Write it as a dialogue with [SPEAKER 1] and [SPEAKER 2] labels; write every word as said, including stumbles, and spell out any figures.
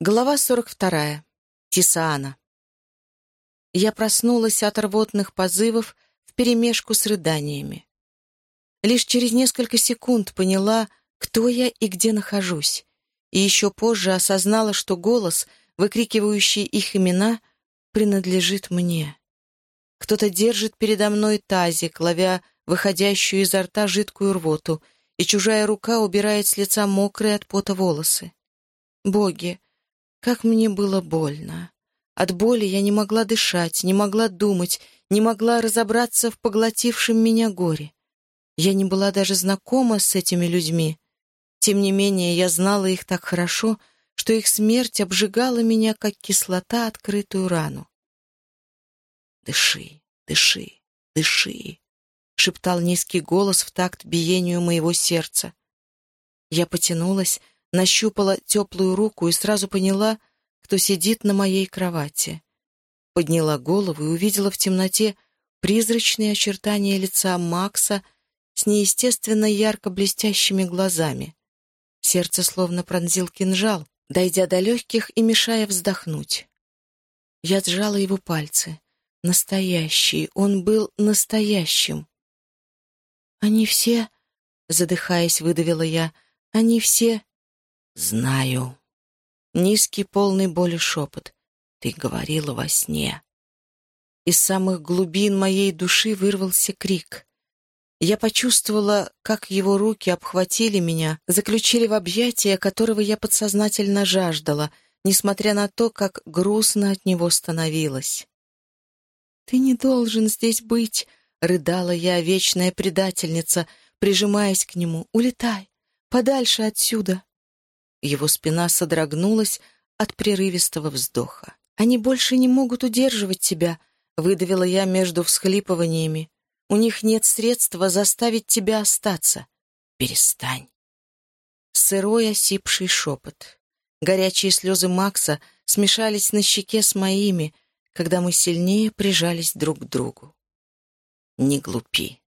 [SPEAKER 1] Глава сорок вторая. Тисаана. Я проснулась от рвотных позывов вперемешку с рыданиями. Лишь через несколько секунд поняла, кто я и где нахожусь, и еще позже осознала, что голос, выкрикивающий их имена, принадлежит мне. Кто-то держит передо мной тазик, ловя выходящую изо рта жидкую рвоту, и чужая рука убирает с лица мокрые от пота волосы. Боги! Как мне было больно. От боли я не могла дышать, не могла думать, не могла разобраться в поглотившем меня горе. Я не была даже знакома с этими людьми. Тем не менее, я знала их так хорошо, что их смерть обжигала меня, как кислота, открытую рану. «Дыши, дыши, дыши», — шептал низкий голос в такт биению моего сердца. Я потянулась, нащупала теплую руку и сразу поняла, кто сидит на моей кровати. Подняла голову и увидела в темноте призрачные очертания лица Макса с неестественно ярко блестящими глазами. Сердце словно пронзил кинжал, дойдя до легких и мешая вздохнуть. Я сжала его пальцы. Настоящий, он был настоящим. «Они все...» — задыхаясь, выдавила я. «Они все...» «Знаю». Низкий, полный боли шепот. «Ты говорила во сне». Из самых глубин моей души вырвался крик. Я почувствовала, как его руки обхватили меня, заключили в объятия, которого я подсознательно жаждала, несмотря на то, как грустно от него становилось. «Ты не должен здесь быть», — рыдала я, вечная предательница, прижимаясь к нему. «Улетай, подальше отсюда». Его спина содрогнулась от прерывистого вздоха. «Они больше не могут удерживать тебя», — выдавила я между всхлипываниями. «У них нет средства заставить тебя остаться. Перестань». Сырой осипший шепот. Горячие слезы Макса смешались на щеке с моими, когда мы сильнее прижались друг к другу. «Не глупи.